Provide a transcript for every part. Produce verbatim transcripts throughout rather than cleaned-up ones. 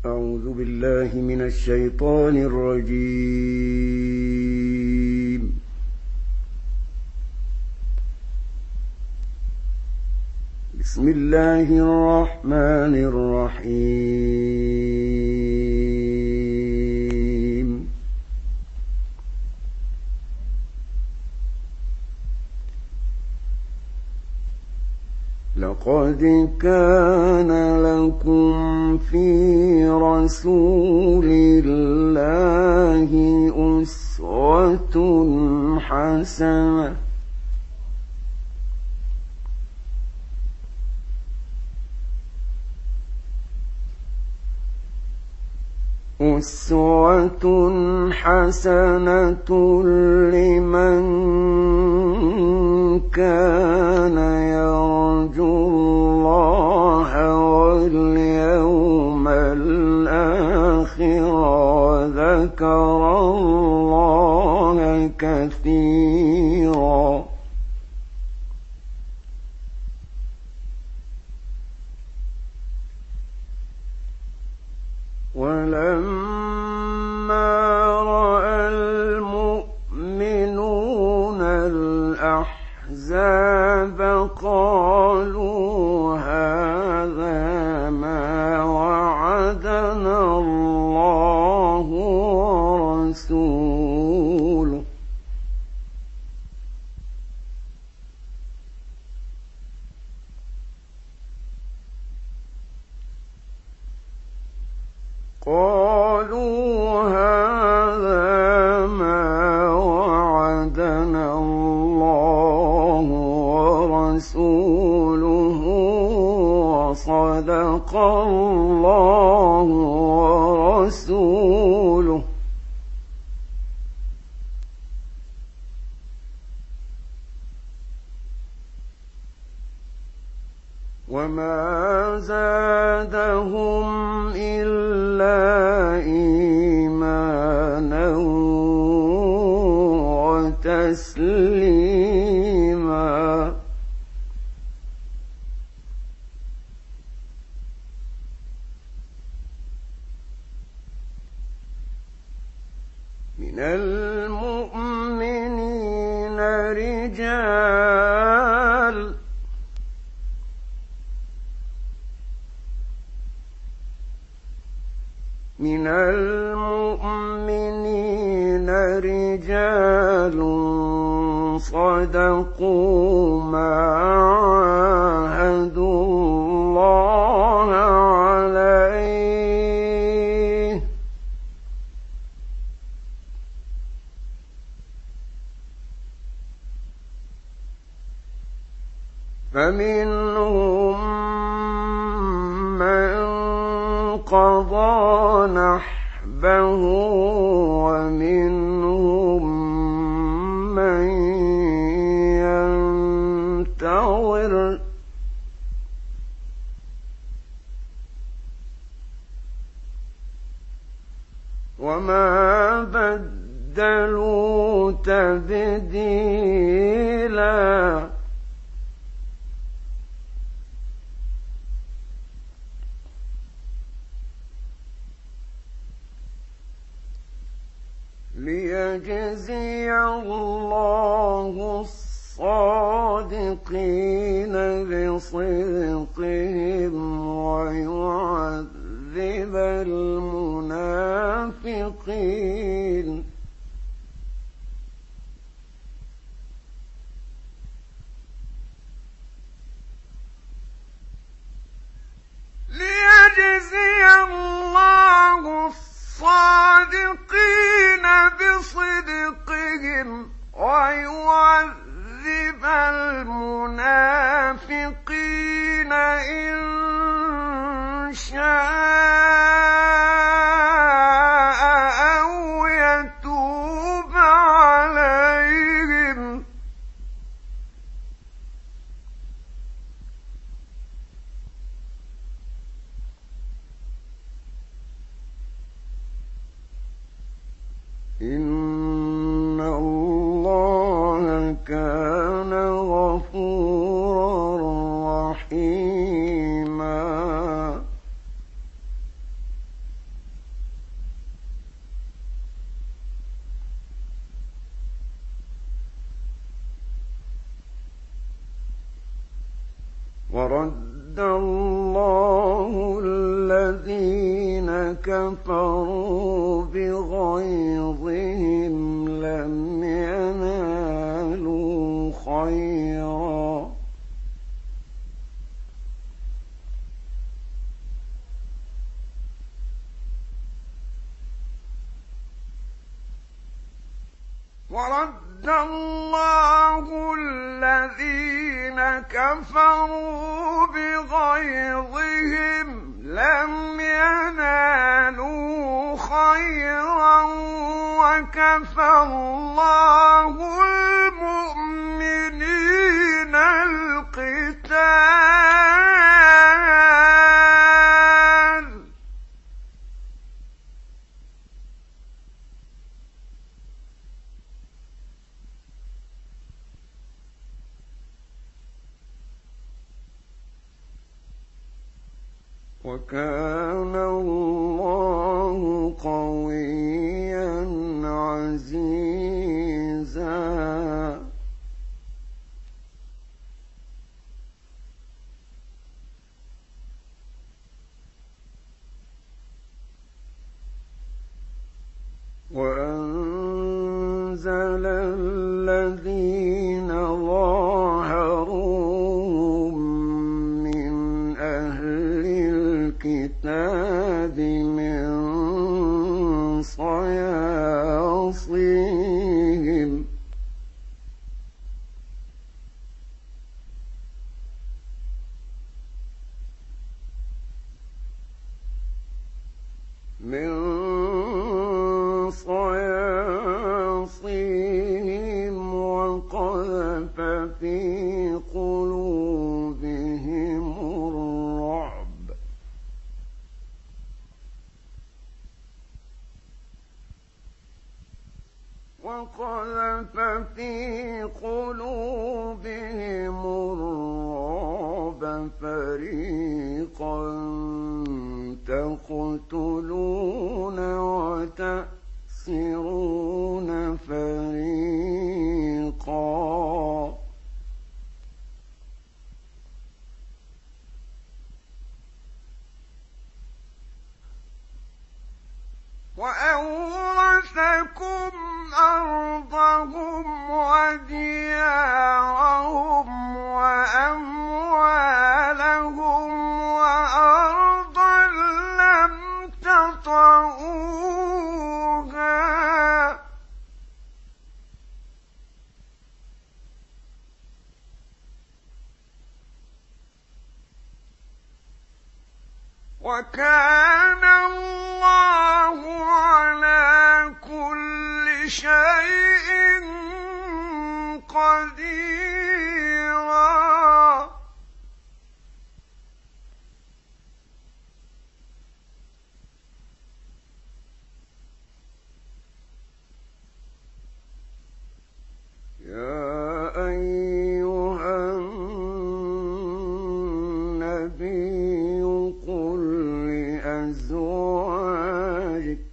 أعوذ بالله من الشيطان الرجيم. بسم الله الرحمن الرحيم. لقد كان لكم في رسول الله أسوة حسنة أسوة حسنة لمن كان يرجو الله واليوم الآخر وذكر الله كثيرا. ولما رأى المؤمنون الأحزاب قالوا هذا ما وعدنا الله ورسوله قالوا هذا ما وعدنا الله ورسوله وصدق الله ورسوله وما زادهم إلا إيمانا وتسليما. من المؤمنين رجال من المؤمنين رجال صدقوا ما عاهدوا الله عليه فمنهم من قضى نحبه ومنهم من ينتظر وما بدلوا تبديلا. ليجزي الله الصادقين بصدقهم ويعذب المنافقين ليجزي الله الصادقين بصدقهم ويعذب المنافقين إن شاء أو يتوب ورد الله الذين كفروا بغيظهم لم ينالوا خيرا ورد الله الذين كفروا بغيظهم لم ينالوا خيرا وكفى الله المؤمنين القتال وكان الله قويا عزيزا وأنزل الذين ظاهروهم من أهل الكتاب من صياصيهم من صياصيهم وقذف في قلوبهم الرعب وقذف في قلوبهم الرعب فريقا تقتلون وتأسرون فريقا وأورثكم أرضهم وديارهم وأموالهم وأرضا لم تطئوها وكان الله على كل شيء قديرا يا أيها النبي قل لأزواجك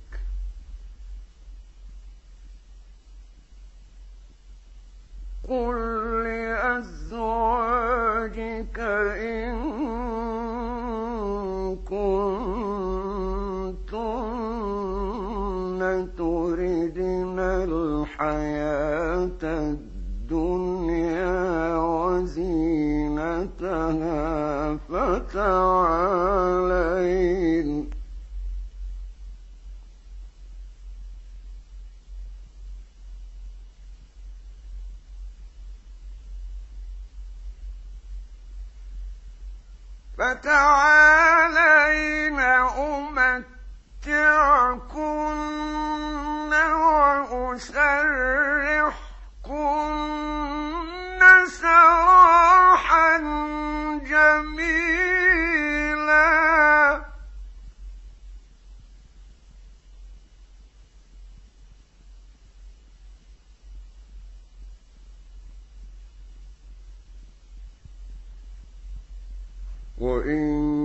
قل لأزواجك إن كنتن تردن الحياة الدنيا وزينتها فتعالين فتعالين أمتعكن وأسرحكن سراحا جميلا وإن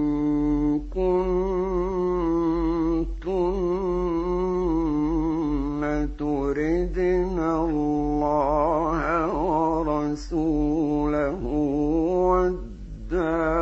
كنتن تردن الله ورسوله والدار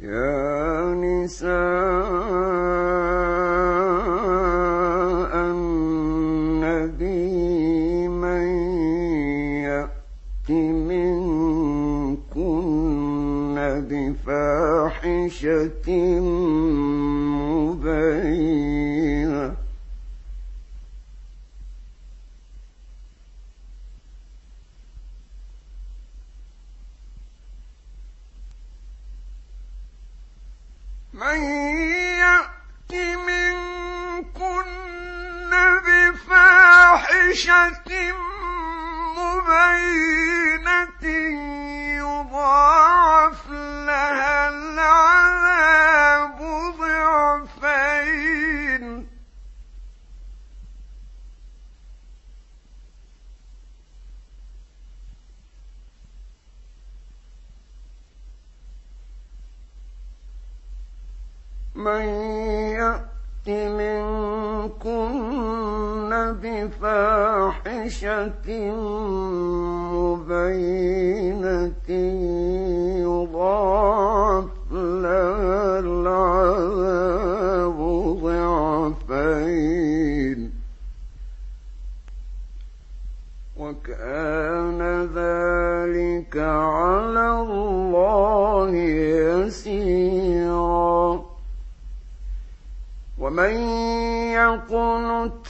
يا نساء النبي من يأت منكن بفاحشة مبينة من يأت منكن بفاحشة مبينة يضاعف لها العذاب ضعفين من يأت منكن بفاحشة مبينة يضاعف لها العذاب ضعفين وكان ذلك على الله يسيرا ومن يقنت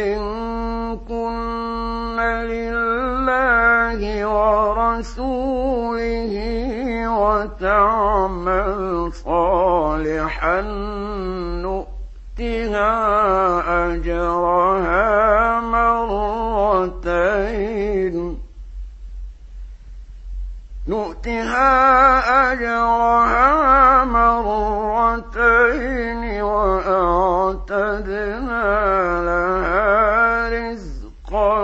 منكن لله ورسوله وتعمل صالحا نؤتها أجرها مرتين نؤتها أجرها مرتين وأعتدنا لها رزقا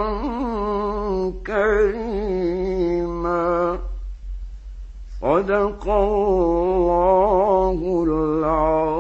كريما صدق الله العظيم.